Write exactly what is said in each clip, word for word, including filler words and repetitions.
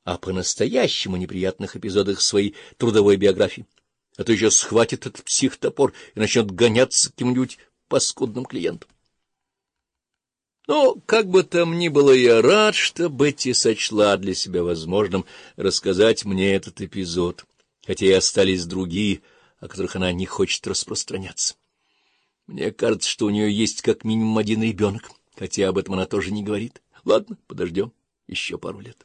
о по-настоящему неприятных эпизодах своей трудовой биографии, а то еще схватит этот псих-топор и начнет гоняться к каким-нибудь паскудным клиентам. Но, как бы там ни было, я рад, что Бетти сочла для себя возможным рассказать мне этот эпизод, хотя и остались другие, о которых она не хочет распространяться. Мне кажется, что у нее есть как минимум один ребенок, хотя об этом она тоже не говорит. Ладно, подождем еще пару лет.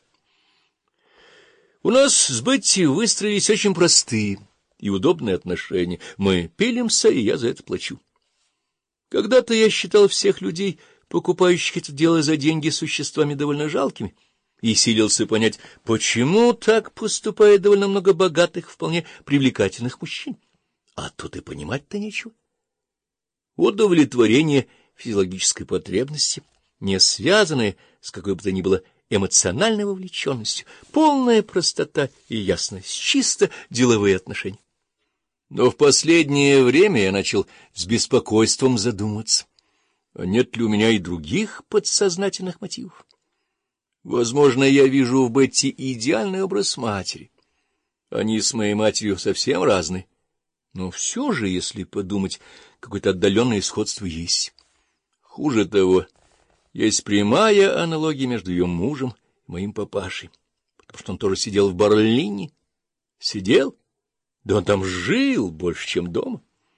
У нас с Бетти выстроились очень простые и удобные отношения. Мы пилимся, и я за это плачу. Когда-то я считал всех людей, покупающих это дело за деньги, существами довольно жалкими, и силился понять, почему так поступает довольно много богатых, вполне привлекательных мужчин. А тут и понимать-то нечего. Удовлетворение физиологической потребности, не связанное с какой бы то ни было эмоциональной вовлеченностью, полная простота и ясность, чисто деловые отношения. Но в последнее время я начал с беспокойством задумываться, а нет ли у меня и других подсознательных мотивов. Возможно, я вижу в Бетти идеальный образ матери. Они с моей матерью совсем разные, но все же, если подумать, какое-то отдаленное сходство есть. Хуже того, есть прямая аналогия между ее мужем и моим папашей, потому что он тоже сидел в Берлине. Сидел? Да он там жил больше, чем дома.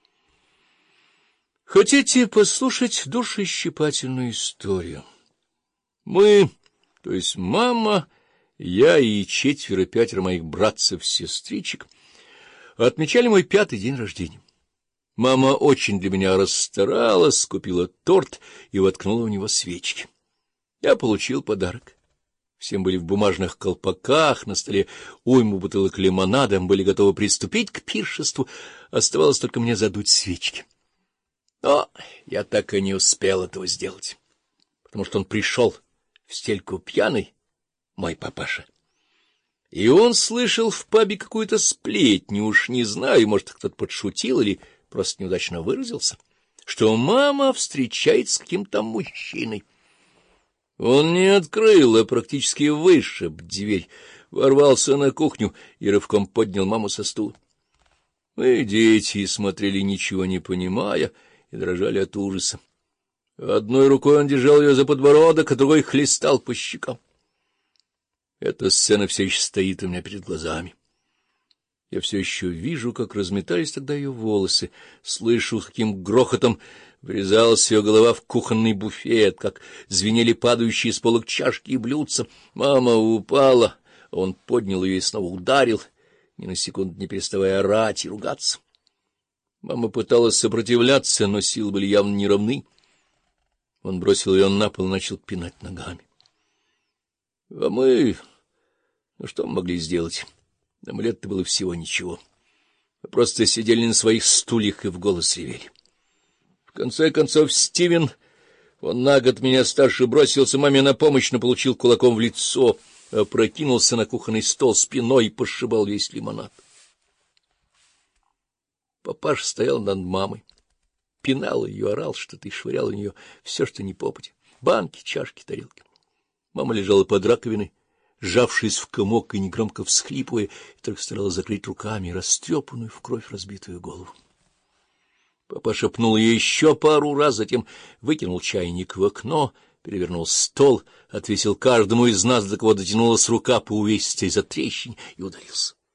Хотите послушать душещипательную историю? Мы, то есть мама, я и четверо-пятеро моих братцев-сестричек, отмечали мой пятый день рождения. Мама очень для меня расстаралась, купила торт и воткнула в него свечки. Я получил подарок. Всем были в бумажных колпаках, на столе уйму бутылок лимонада, были готовы приступить к пиршеству, оставалось только мне задуть свечки. Но я так и не успел этого сделать, потому что он пришел в стельку пьяный, мой папаша. И он слышал в пабе какую-то сплетню, уж не знаю, может, кто-то подшутил или просто неудачно выразился, что мама встречается с каким-то мужчиной. Он не открыл, а практически вышиб дверь, ворвался на кухню и рывком поднял маму со стула. Мы, дети, смотрели, ничего не понимая, и дрожали от ужаса. Одной рукой он держал ее за подбородок, а другой хлестал по щекам. Эта сцена все еще стоит у меня перед глазами. Я все еще вижу, как разметались тогда ее волосы, слышу, каким грохотом врезалась ее голова в кухонный буфет, как звенели падающие с полок чашки и блюдца. Мама упала, он поднял ее и снова ударил, ни на секунду не переставая орать и ругаться. Мама пыталась сопротивляться, но силы были явно неравны. Он бросил ее на пол и начал пинать ногами. А мы... Ну, что мы могли сделать? Нам лет-то было всего ничего. Мы просто сидели на своих стульях и в голос ревели. В конце концов Стивен, он на год меня старше, бросился маме на помощь, но получил кулаком в лицо, опрокинулся на кухонный стол спиной и пошибал весь лимонад. Папаша стоял над мамой, пинал ее, орал что-то и швырял у нее все, что ни попадя: банки, чашки, тарелки. Мама лежала под раковиной, сжавшись в комок и негромко всхлипывая, и только старалась закрыть руками растрепанную в кровь разбитую голову. Папаша пнул ее еще пару раз, затем выкинул чайник в окно, перевернул стол, отвесил каждому из нас, до кого дотянулась рука по увесистой затрещине, и удалился.